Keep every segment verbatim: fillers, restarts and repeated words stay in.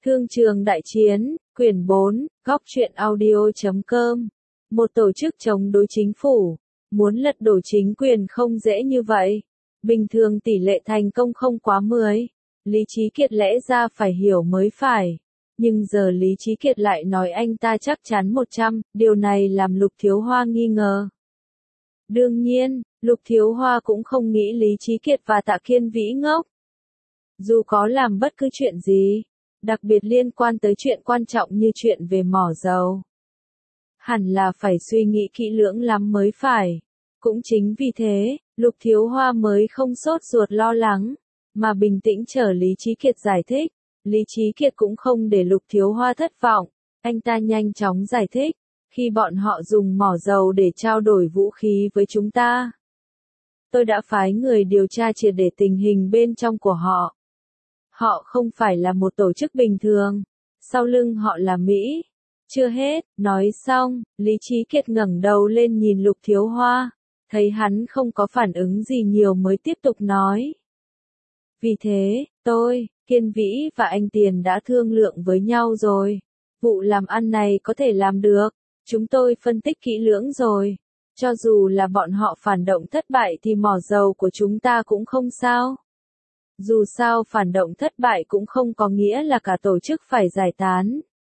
Thương trường đại chiến, quyển bốn, góc truyện audio.com. Một tổ chức chống đối chính phủ, muốn lật đổ chính quyền không dễ như vậy. Bình thường tỷ lệ thành công không quá mười. Lý Trí Kiệt lẽ ra phải hiểu mới phải. Nhưng giờ Lý Trí Kiệt lại nói anh ta chắc chắn một trăm, điều này làm Lục Thiếu Hoa nghi ngờ. Đương nhiên, Lục Thiếu Hoa cũng không nghĩ Lý Trí Kiệt và Tạ Kiên Vĩ ngốc. Dù có làm bất cứ chuyện gì, đặc biệt liên quan tới chuyện quan trọng như chuyện về mỏ dầu, hẳn là phải suy nghĩ kỹ lưỡng lắm mới phải. Cũng chính vì thế, Lục Thiếu Hoa mới không sốt ruột lo lắng, mà bình tĩnh chờ Lý Trí Kiệt giải thích. Lý Trí Kiệt cũng không để Lục Thiếu Hoa thất vọng, anh ta nhanh chóng giải thích. Khi bọn họ dùng mỏ dầu để trao đổi vũ khí với chúng ta, tôi đã phái người điều tra triệt để tình hình bên trong của họ. Họ không phải là một tổ chức bình thường, sau lưng họ là Mỹ. Chưa hết, nói xong, Lý Trí Kiệt ngẩng đầu lên nhìn Lục Thiếu Hoa, thấy hắn không có phản ứng gì nhiều mới tiếp tục nói. Vì thế, tôi, Kiên Vĩ và anh Tiền đã thương lượng với nhau rồi. Vụ làm ăn này có thể làm được. Chúng tôi phân tích kỹ lưỡng rồi. Cho dù là bọn họ phản động thất bại thì mỏ dầu của chúng ta cũng không sao. Dù sao phản động thất bại cũng không có nghĩa là cả tổ chức phải giải tán.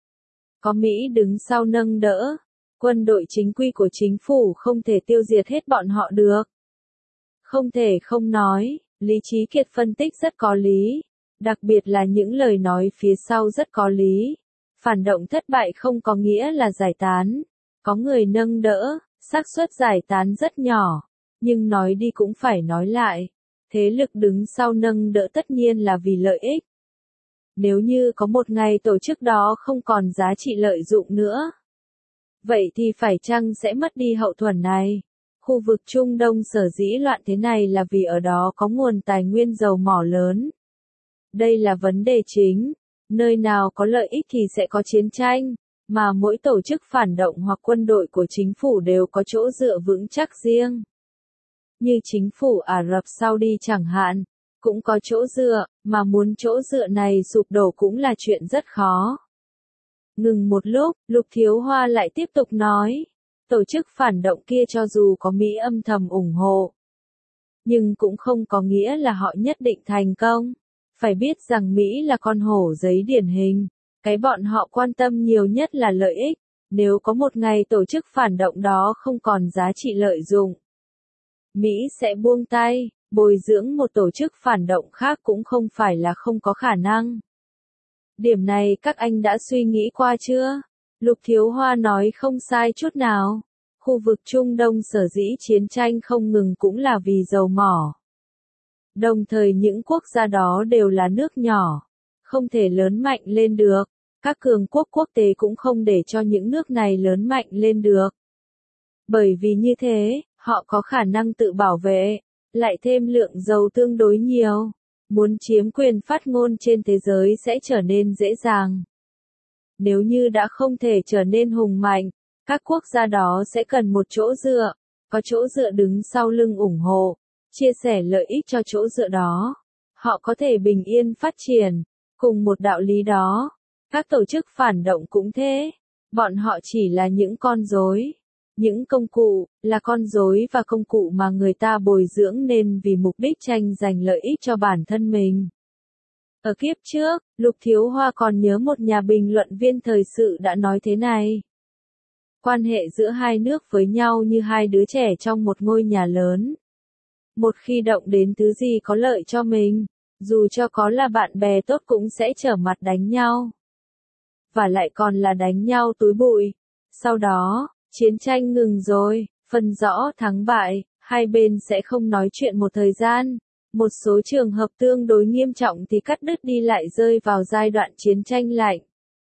Có Mỹ đứng sau nâng đỡ, quân đội chính quy của chính phủ không thể tiêu diệt hết bọn họ được. Không thể không nói, Lý Trí Kiệt phân tích rất có lý, đặc biệt là những lời nói phía sau rất có lý. Phản động thất bại không có nghĩa là giải tán, có người nâng đỡ, xác suất giải tán rất nhỏ, nhưng nói đi cũng phải nói lại. Thế lực đứng sau nâng đỡ tất nhiên là vì lợi ích. Nếu như có một ngày tổ chức đó không còn giá trị lợi dụng nữa, vậy thì phải chăng sẽ mất đi hậu thuẫn này? Khu vực Trung Đông sở dĩ loạn thế này là vì ở đó có nguồn tài nguyên dầu mỏ lớn. Đây là vấn đề chính. Nơi nào có lợi ích thì sẽ có chiến tranh, mà mỗi tổ chức phản động hoặc quân đội của chính phủ đều có chỗ dựa vững chắc riêng. Như chính phủ Ả Rập Saudi chẳng hạn, cũng có chỗ dựa, mà muốn chỗ dựa này sụp đổ cũng là chuyện rất khó. Ngừng một lúc, Lục Thiếu Hoa lại tiếp tục nói, tổ chức phản động kia cho dù có Mỹ âm thầm ủng hộ, nhưng cũng không có nghĩa là họ nhất định thành công. Phải biết rằng Mỹ là con hổ giấy điển hình, cái bọn họ quan tâm nhiều nhất là lợi ích. Nếu có một ngày tổ chức phản động đó không còn giá trị lợi dụng, Mỹ sẽ buông tay, bồi dưỡng một tổ chức phản động khác cũng không phải là không có khả năng. Điểm này các anh đã suy nghĩ qua chưa? Lục Thiếu Hoa nói không sai chút nào. Khu vực Trung Đông sở dĩ chiến tranh không ngừng cũng là vì dầu mỏ. Đồng thời những quốc gia đó đều là nước nhỏ, không thể lớn mạnh lên được. Các cường quốc quốc tế cũng không để cho những nước này lớn mạnh lên được. Bởi vì như thế, họ có khả năng tự bảo vệ, lại thêm lượng dầu tương đối nhiều. Muốn chiếm quyền phát ngôn trên thế giới sẽ trở nên dễ dàng. Nếu như đã không thể trở nên hùng mạnh, các quốc gia đó sẽ cần một chỗ dựa, có chỗ dựa đứng sau lưng ủng hộ, chia sẻ lợi ích cho chỗ dựa đó. Họ có thể bình yên phát triển. Cùng một đạo lý đó, các tổ chức phản động cũng thế. Bọn họ chỉ là những con rối, những công cụ, là con rối và công cụ mà người ta bồi dưỡng nên vì mục đích tranh giành lợi ích cho bản thân mình. Ở kiếp trước, Lục Thiếu Hoa còn nhớ một nhà bình luận viên thời sự đã nói thế này. Quan hệ giữa hai nước với nhau như hai đứa trẻ trong một ngôi nhà lớn. Một khi động đến thứ gì có lợi cho mình, dù cho có là bạn bè tốt cũng sẽ trở mặt đánh nhau. Và lại còn là đánh nhau túi bụi. Sau đó, chiến tranh ngừng rồi, phân rõ thắng bại, hai bên sẽ không nói chuyện một thời gian. Một số trường hợp tương đối nghiêm trọng thì cắt đứt đi lại rơi vào giai đoạn chiến tranh lạnh.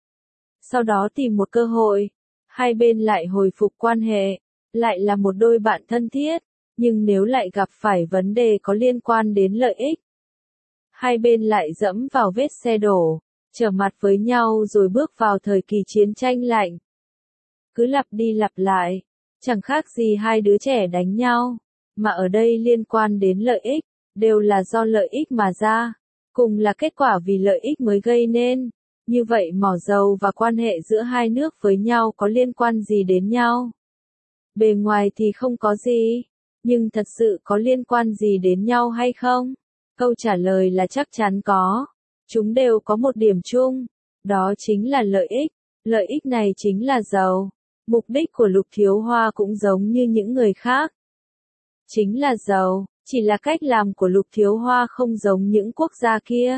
Sau đó tìm một cơ hội, hai bên lại hồi phục quan hệ, lại là một đôi bạn thân thiết. Nhưng nếu lại gặp phải vấn đề có liên quan đến lợi ích, hai bên lại dẫm vào vết xe đổ, trở mặt với nhau rồi bước vào thời kỳ chiến tranh lạnh. Cứ lặp đi lặp lại, chẳng khác gì hai đứa trẻ đánh nhau, mà ở đây liên quan đến lợi ích, đều là do lợi ích mà ra, cùng là kết quả vì lợi ích mới gây nên. Như vậy mỏ dầu và quan hệ giữa hai nước với nhau có liên quan gì đến nhau? Bề ngoài thì không có gì, nhưng thật sự có liên quan gì đến nhau hay không? Câu trả lời là chắc chắn có. Chúng đều có một điểm chung, đó chính là lợi ích. Lợi ích này chính là dầu. Mục đích của Lục Thiếu Hoa cũng giống như những người khác. Chính là dầu, chỉ là cách làm của Lục Thiếu Hoa không giống những quốc gia kia.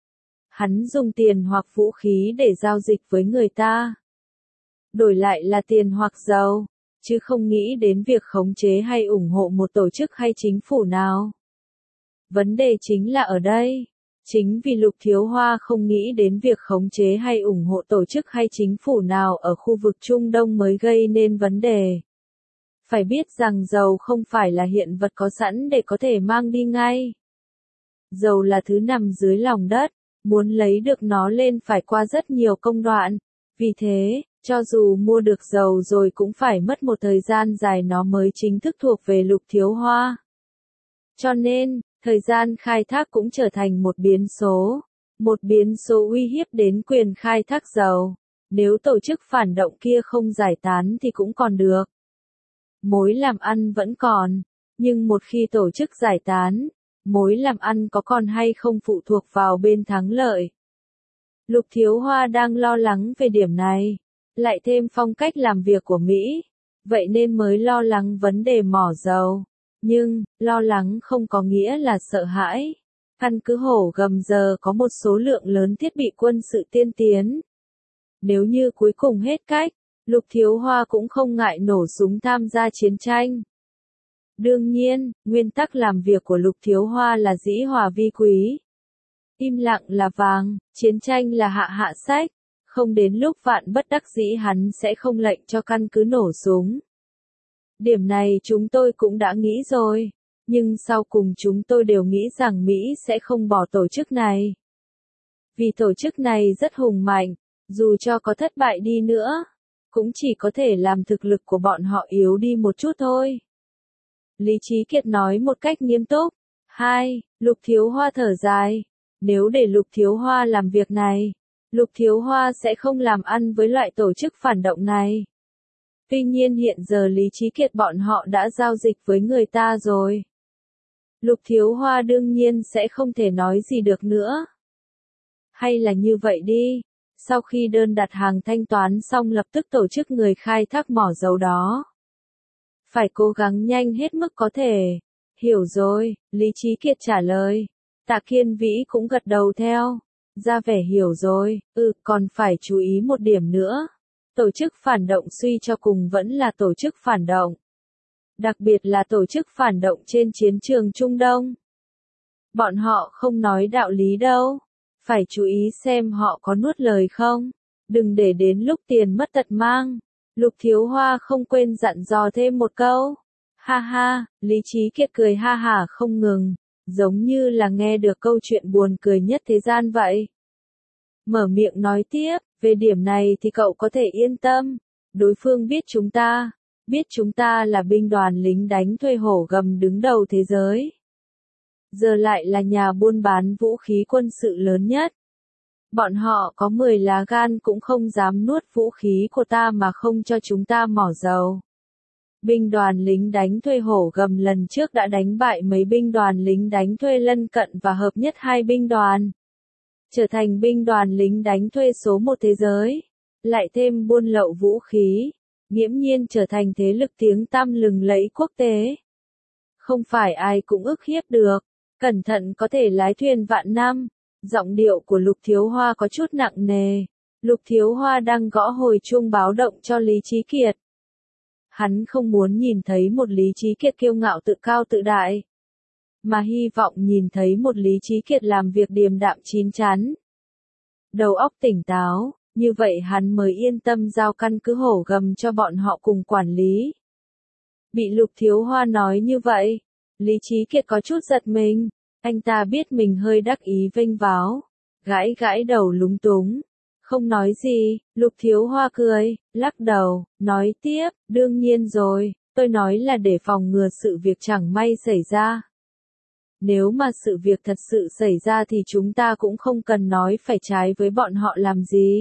Hắn dùng tiền hoặc vũ khí để giao dịch với người ta. Đổi lại là tiền hoặc dầu, chứ không nghĩ đến việc khống chế hay ủng hộ một tổ chức hay chính phủ nào. Vấn đề chính là ở đây. Chính vì Lục Thiếu Hoa không nghĩ đến việc khống chế hay ủng hộ tổ chức hay chính phủ nào ở khu vực Trung Đông mới gây nên vấn đề. Phải biết rằng dầu không phải là hiện vật có sẵn để có thể mang đi ngay. Dầu là thứ nằm dưới lòng đất, muốn lấy được nó lên phải qua rất nhiều công đoạn. Vì thế, cho dù mua được dầu rồi cũng phải mất một thời gian dài nó mới chính thức thuộc về Lục Thiếu Hoa. Cho nên, thời gian khai thác cũng trở thành một biến số. Một biến số uy hiếp đến quyền khai thác dầu. Nếu tổ chức phản động kia không giải tán thì cũng còn được. Mối làm ăn vẫn còn. Nhưng một khi tổ chức giải tán, mối làm ăn có còn hay không phụ thuộc vào bên thắng lợi. Lục Thiếu Hoa đang lo lắng về điểm này. Lại thêm phong cách làm việc của Mỹ. Vậy nên mới lo lắng vấn đề mỏ dầu. Nhưng, lo lắng không có nghĩa là sợ hãi. Căn cứ Hổ Gầm giờ có một số lượng lớn thiết bị quân sự tiên tiến. Nếu như cuối cùng hết cách, Lục Thiếu Hoa cũng không ngại nổ súng tham gia chiến tranh. Đương nhiên, nguyên tắc làm việc của Lục Thiếu Hoa là dĩ hòa vi quý. Im lặng là vàng, chiến tranh là hạ hạ sách. Không đến lúc vạn bất đắc dĩ hắn sẽ không lệnh cho căn cứ nổ súng. Điểm này chúng tôi cũng đã nghĩ rồi, nhưng sau cùng chúng tôi đều nghĩ rằng Mỹ sẽ không bỏ tổ chức này. Vì tổ chức này rất hùng mạnh, dù cho có thất bại đi nữa, cũng chỉ có thể làm thực lực của bọn họ yếu đi một chút thôi. Lý Chí Kiệt nói một cách nghiêm túc. Hai, Lục Thiếu Hoa thở dài. Nếu để Lục Thiếu Hoa làm việc này, Lục Thiếu Hoa sẽ không làm ăn với loại tổ chức phản động này. Tuy nhiên hiện giờ Lý Chí Kiệt bọn họ đã giao dịch với người ta rồi. Lục Thiếu Hoa đương nhiên sẽ không thể nói gì được nữa. Hay là như vậy đi, sau khi đơn đặt hàng thanh toán xong lập tức tổ chức người khai thác mỏ dầu đó. Phải cố gắng nhanh hết mức có thể. Hiểu rồi, Lý Chí Kiệt trả lời. Tạ Kiên Vĩ cũng gật đầu theo. Ra vẻ hiểu rồi, ừ, còn phải chú ý một điểm nữa. Tổ chức phản động suy cho cùng vẫn là tổ chức phản động. Đặc biệt là tổ chức phản động trên chiến trường Trung Đông. Bọn họ không nói đạo lý đâu. Phải chú ý xem họ có nuốt lời không. Đừng để đến lúc tiền mất tật mang. Lục Thiếu Hoa không quên dặn dò thêm một câu. Ha ha, Lý Chí Kiệt cười ha hả không ngừng. Giống như là nghe được câu chuyện buồn cười nhất thế gian vậy. Mở miệng nói tiếp, về điểm này thì cậu có thể yên tâm. Đối phương biết chúng ta, biết chúng ta là binh đoàn lính đánh thuê Hổ Gầm đứng đầu thế giới. Giờ lại là nhà buôn bán vũ khí quân sự lớn nhất. Bọn họ có mười lá gan cũng không dám nuốt vũ khí của ta mà không cho chúng ta mỏ dầu. Binh đoàn lính đánh thuê Hổ Gầm lần trước đã đánh bại mấy binh đoàn lính đánh thuê lân cận và hợp nhất hai binh đoàn. Trở thành binh đoàn lính đánh thuê số một thế giới. Lại thêm buôn lậu vũ khí. Nghiễm nhiên trở thành thế lực tiếng tăm lừng lẫy quốc tế. Không phải ai cũng ức hiếp được. Cẩn thận có thể lái thuyền vạn năm. Giọng điệu của Lục Thiếu Hoa có chút nặng nề. Lục Thiếu Hoa đang gõ hồi chuông báo động cho Lý Chí Kiệt. Hắn không muốn nhìn thấy một Lý Chí Kiệt kiêu ngạo tự cao tự đại. Mà hy vọng nhìn thấy một Lý Chí Kiệt làm việc điềm đạm chín chắn. Đầu óc tỉnh táo, như vậy hắn mới yên tâm giao căn cứ Hổ Gầm cho bọn họ cùng quản lý. Bị Lục Thiếu Hoa nói như vậy, Lý Chí Kiệt có chút giật mình. Anh ta biết mình hơi đắc ý vênh váo. Gãi gãi đầu lúng túng. Không nói gì, Lục Thiếu Hoa cười, lắc đầu, nói tiếp, đương nhiên rồi, tôi nói là để phòng ngừa sự việc chẳng may xảy ra. Nếu mà sự việc thật sự xảy ra thì chúng ta cũng không cần nói phải trái với bọn họ làm gì.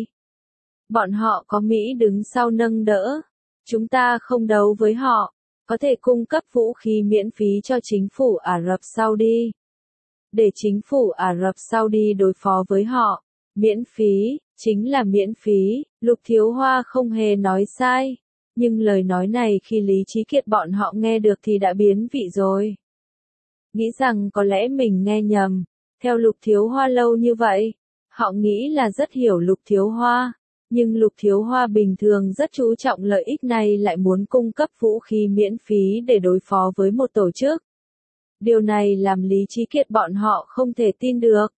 Bọn họ có Mỹ đứng sau nâng đỡ. Chúng ta không đấu với họ. Có thể cung cấp vũ khí miễn phí cho chính phủ Ả Rập Saudi. Để chính phủ Ả Rập Saudi đối phó với họ. Miễn phí, chính là miễn phí, Lục Thiếu Hoa không hề nói sai. Nhưng lời nói này khi Lý Chí Kiệt bọn họ nghe được thì đã biến vị rồi. Nghĩ rằng có lẽ mình nghe nhầm. Theo Lục Thiếu Hoa lâu như vậy, họ nghĩ là rất hiểu Lục Thiếu Hoa. Nhưng Lục Thiếu Hoa bình thường rất chú trọng lợi ích này lại muốn cung cấp vũ khí miễn phí để đối phó với một tổ chức. Điều này làm Lý Chí Kiệt bọn họ không thể tin được.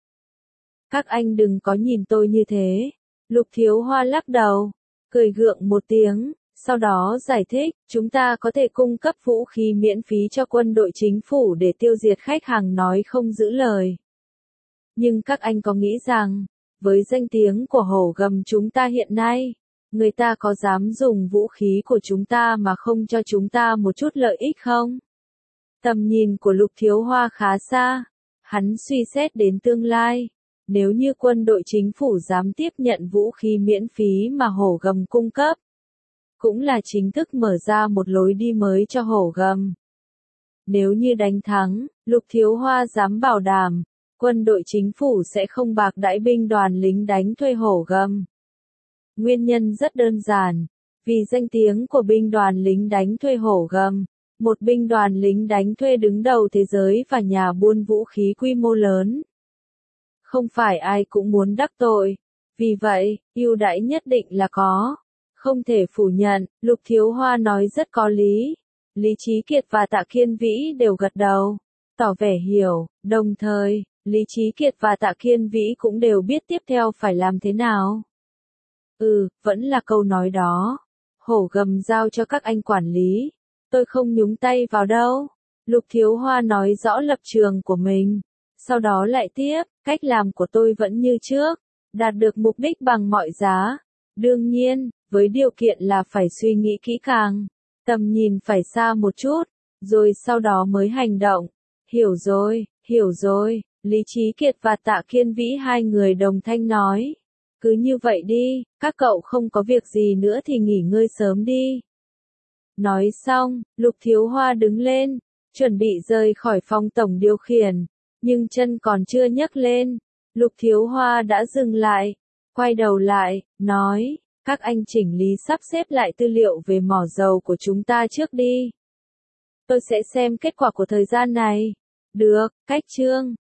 Các anh đừng có nhìn tôi như thế. Lục Thiếu Hoa lắc đầu, cười gượng một tiếng, sau đó giải thích, chúng ta có thể cung cấp vũ khí miễn phí cho quân đội chính phủ để tiêu diệt khách hàng nói không giữ lời. Nhưng các anh có nghĩ rằng, với danh tiếng của hổ gầm chúng ta hiện nay, người ta có dám dùng vũ khí của chúng ta mà không cho chúng ta một chút lợi ích không? Tầm nhìn của Lục Thiếu Hoa khá xa, hắn suy xét đến tương lai. Nếu như quân đội chính phủ dám tiếp nhận vũ khí miễn phí mà hổ gầm cung cấp, cũng là chính thức mở ra một lối đi mới cho hổ gầm. Nếu như đánh thắng, Lục Thiếu Hoa dám bảo đảm, quân đội chính phủ sẽ không bạc đãi binh đoàn lính đánh thuê hổ gầm. Nguyên nhân rất đơn giản, vì danh tiếng của binh đoàn lính đánh thuê hổ gầm, một binh đoàn lính đánh thuê đứng đầu thế giới và nhà buôn vũ khí quy mô lớn. Không phải ai cũng muốn đắc tội, vì vậy, ưu đãi nhất định là có. Không thể phủ nhận, Lục Thiếu Hoa nói rất có lý. Lý Chí Kiệt và Tạ Kiên Vĩ đều gật đầu, tỏ vẻ hiểu, đồng thời, Lý Chí Kiệt và Tạ Kiên Vĩ cũng đều biết tiếp theo phải làm thế nào. Ừ, vẫn là câu nói đó. Hổ gầm giao cho các anh quản lý. Tôi không nhúng tay vào đâu. Lục Thiếu Hoa nói rõ lập trường của mình. Sau đó lại tiếp, cách làm của tôi vẫn như trước. Đạt được mục đích bằng mọi giá. Đương nhiên, với điều kiện là phải suy nghĩ kỹ càng. Tầm nhìn phải xa một chút. Rồi sau đó mới hành động. Hiểu rồi, hiểu rồi. Lý Chí Kiệt và Tạ Kiên Vĩ hai người đồng thanh nói. Cứ như vậy đi, các cậu không có việc gì nữa thì nghỉ ngơi sớm đi. Nói xong, Lục Thiếu Hoa đứng lên, chuẩn bị rời khỏi phòng tổng điều khiển, nhưng chân còn chưa nhấc lên. Lục Thiếu Hoa đã dừng lại, quay đầu lại, nói, các anh chỉnh lý sắp xếp lại tư liệu về mỏ dầu của chúng ta trước đi. Tôi sẽ xem kết quả của thời gian này. Được, cách chương.